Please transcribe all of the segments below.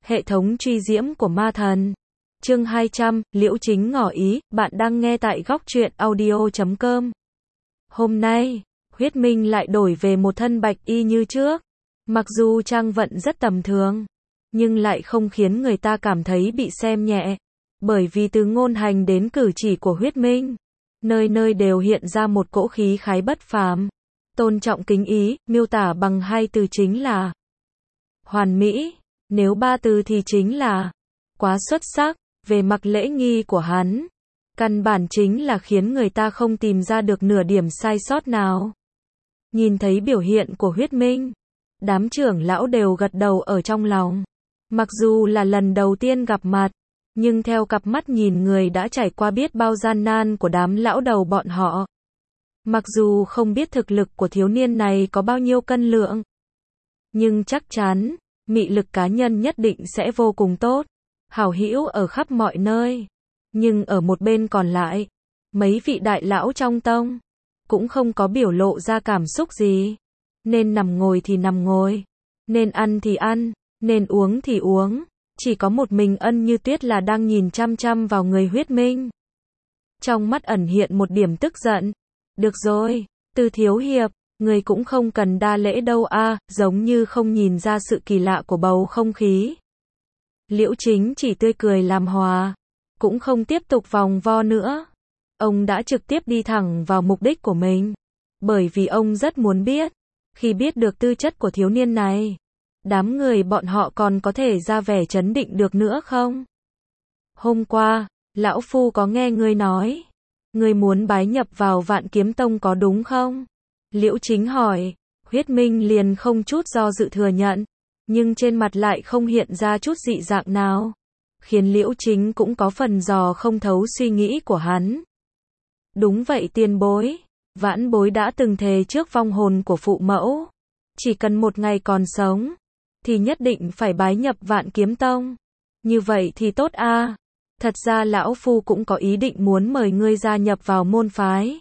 Hệ thống truy diễm của ma thần. Chương 200, Liễu Chính ngỏ ý, bạn đang nghe tại góc truyện audio.com. Hôm nay, Huyết Minh lại đổi về một thân bạch y như trước. Mặc dù trang vận rất tầm thường, nhưng lại không khiến người ta cảm thấy bị xem nhẹ. Bởi vì từ ngôn hành đến cử chỉ của Huyết Minh, nơi nơi đều hiện ra một cỗ khí khái bất phàm. Tôn trọng kính ý, miêu tả bằng hai từ chính là hoàn mỹ, nếu ba từ thì chính là quá xuất sắc. Về mặt lễ nghi của hắn, căn bản chính là khiến người ta không tìm ra được nửa điểm sai sót nào. Nhìn thấy biểu hiện của Huyết Minh, đám trưởng lão đều gật đầu ở trong lòng. Mặc dù là lần đầu tiên gặp mặt, nhưng theo cặp mắt nhìn người đã trải qua biết bao gian nan của đám lão đầu bọn họ. Mặc dù không biết thực lực của thiếu niên này có bao nhiêu cân lượng, nhưng chắc chắn, mị lực cá nhân nhất định sẽ vô cùng tốt, hảo hữu ở khắp mọi nơi. Nhưng ở một bên còn lại, mấy vị đại lão trong tông, cũng không có biểu lộ ra cảm xúc gì. Nên nằm ngồi thì nằm ngồi, nên ăn thì ăn, nên uống thì uống. Chỉ có một mình Ân Như Tuyết là đang nhìn chăm chăm vào người Huyết Minh. Trong mắt ẩn hiện một điểm tức giận. Được rồi, Từ thiếu hiệp, người cũng không cần đa lễ đâu a, giống như không nhìn ra sự kỳ lạ của bầu không khí. Liễu Chính chỉ tươi cười làm hòa, cũng không tiếp tục vòng vo nữa. Ông đã trực tiếp đi thẳng vào mục đích của mình, bởi vì ông rất muốn biết, khi biết được tư chất của thiếu niên này, đám người bọn họ còn có thể ra vẻ trấn định được nữa không? Hôm qua, lão phu có nghe ngươi nói, ngươi muốn bái nhập vào Vạn Kiếm Tông có đúng không? Liễu Chính hỏi. Huyết Minh liền không chút do dự thừa nhận, nhưng trên mặt lại không hiện ra chút dị dạng nào, khiến Liễu Chính cũng có phần dò không thấu suy nghĩ của hắn. Đúng vậy tiền bối, vãn bối đã từng thề trước vong hồn của phụ mẫu, chỉ cần một ngày còn sống, thì nhất định phải bái nhập Vạn Kiếm Tông. Như vậy thì tốt a. Thật ra lão phu cũng có ý định muốn mời ngươi gia nhập vào môn phái.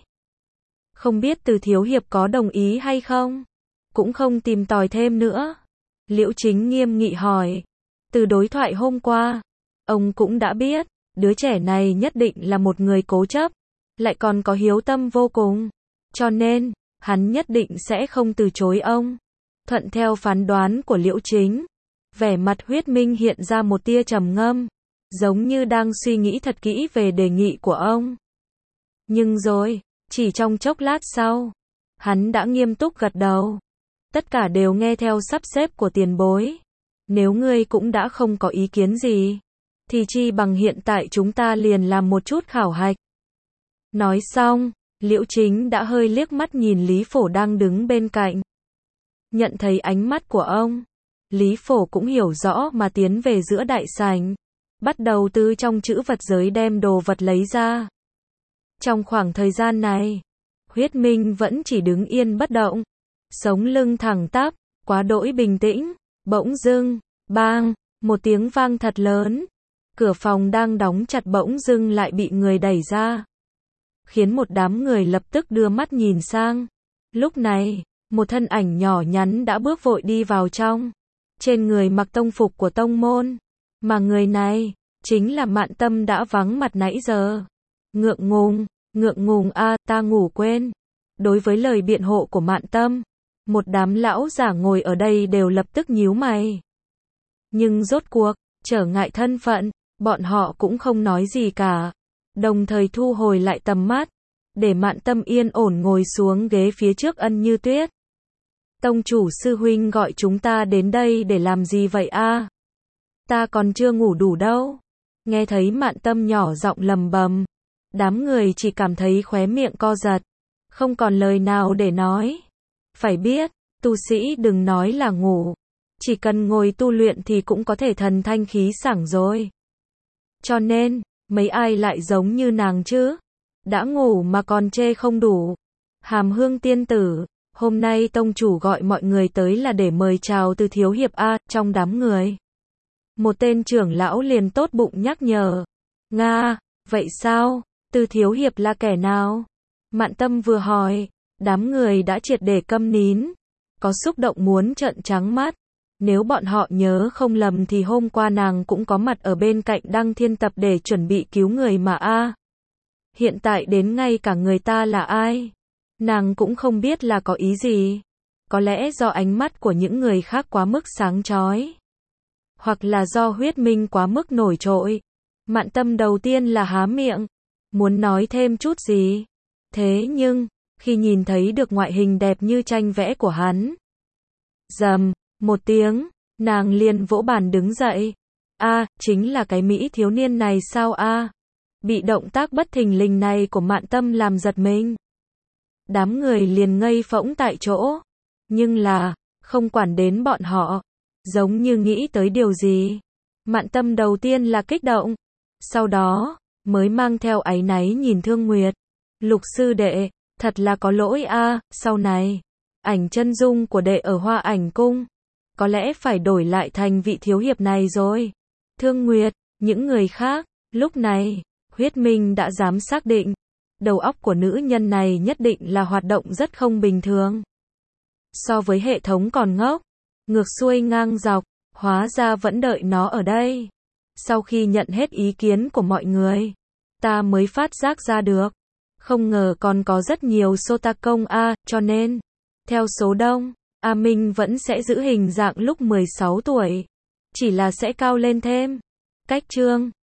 Không biết Từ thiếu hiệp có đồng ý hay không? Cũng không tìm tòi thêm nữa. Liễu Chính nghiêm nghị hỏi. Từ đối thoại hôm qua, ông cũng đã biết, đứa trẻ này nhất định là một người cố chấp, lại còn có hiếu tâm vô cùng. Cho nên, hắn nhất định sẽ không từ chối ông. Thuận theo phán đoán của Liễu Chính, vẻ mặt Huyết Minh hiện ra một tia trầm ngâm, giống như đang suy nghĩ thật kỹ về đề nghị của ông. Nhưng rồi, chỉ trong chốc lát sau, hắn đã nghiêm túc gật đầu. Tất cả đều nghe theo sắp xếp của tiền bối. Nếu ngươi cũng đã không có ý kiến gì, thì chi bằng hiện tại chúng ta liền làm một chút khảo hạch. Nói xong, Liễu Chính đã hơi liếc mắt nhìn Lý Phổ đang đứng bên cạnh. Nhận thấy ánh mắt của ông, Lý Phổ cũng hiểu rõ mà tiến về giữa đại sảnh, bắt đầu từ trong trữ vật giới đem đồ vật lấy ra. Trong khoảng thời gian này, Huyết Minh vẫn chỉ đứng yên bất động, sống lưng thẳng tắp, quá đỗi bình tĩnh. Bỗng dưng, bang, một tiếng vang thật lớn. Cửa phòng đang đóng chặt bỗng dưng lại bị người đẩy ra, khiến một đám người lập tức đưa mắt nhìn sang. Lúc này, một thân ảnh nhỏ nhắn đã bước vội đi vào trong, trên người mặc tông phục của tông môn, mà người này chính là Mạn Tâm đã vắng mặt nãy giờ. Ngượng ngùng a, ta ngủ quên. Đối với lời biện hộ của Mạn Tâm, một đám lão giả ngồi ở đây đều lập tức nhíu mày. Nhưng rốt cuộc, trở ngại thân phận, bọn họ cũng không nói gì cả, đồng thời thu hồi lại tầm mắt, để Mạn Tâm yên ổn ngồi xuống ghế phía trước Ân Như Tuyết. Tông chủ sư huynh gọi chúng ta đến đây để làm gì vậy a? Ta còn chưa ngủ đủ đâu. Nghe thấy Mạn Tâm nhỏ giọng lầm bầm, đám người chỉ cảm thấy khóe miệng co giật, không còn lời nào để nói. Phải biết, tu sĩ đừng nói là ngủ, chỉ cần ngồi tu luyện thì cũng có thể thần thanh khí sảng rồi. Cho nên, mấy ai lại giống như nàng chứ? Đã ngủ mà còn chê không đủ. Hàm Hương tiên tử, hôm nay tông chủ gọi mọi người tới là để mời chào Từ thiếu hiệp a. Trong đám người, một tên trưởng lão liền tốt bụng nhắc nhở. Nga, vậy sao? Từ thiếu hiệp là kẻ nào? Mạn Tâm vừa hỏi, đám người đã triệt để câm nín, có xúc động muốn trợn trắng mắt. Nếu bọn họ nhớ không lầm thì hôm qua nàng cũng có mặt ở bên cạnh Đăng Thiên Tập để chuẩn bị cứu người mà a. Hiện tại đến ngay cả người ta là ai, nàng cũng không biết là có ý gì. Có lẽ do ánh mắt của những người khác quá mức sáng chói, hoặc là do huyết minh quá mức nổi trội. Mạn Tâm đầu tiên là há miệng, muốn nói thêm chút gì. Thế nhưng, khi nhìn thấy được ngoại hình đẹp như tranh vẽ của hắn, rầm một tiếng, nàng liền vỗ bàn đứng dậy. A, chính là cái Mỹ thiếu niên này sao a? Bị động tác bất thình lình này của Mạn Tâm làm giật mình. Đám người liền ngây phỗng tại chỗ, nhưng là, không quản đến bọn họ, giống như nghĩ tới điều gì. Mạn Tâm đầu tiên là kích động, sau đó, mới mang theo áy náy nhìn Thương Nguyệt. Lục sư đệ, thật là có lỗi a, sau này, ảnh chân dung của đệ ở Hoa Ảnh Cung, có lẽ phải đổi lại thành vị thiếu hiệp này rồi. Thương Nguyệt, những người khác, lúc này, huyết minh đã dám xác định, đầu óc của nữ nhân này nhất định là hoạt động rất không bình thường. So với hệ thống còn ngốc, ngược xuôi ngang dọc, hóa ra vẫn đợi nó ở đây. Sau khi nhận hết ý kiến của mọi người, ta mới phát giác ra được. Không ngờ còn có rất nhiều sota công a, cho nên, theo số đông, A Minh vẫn sẽ giữ hình dạng lúc 16 tuổi. Chỉ là sẽ cao lên thêm. Cách chương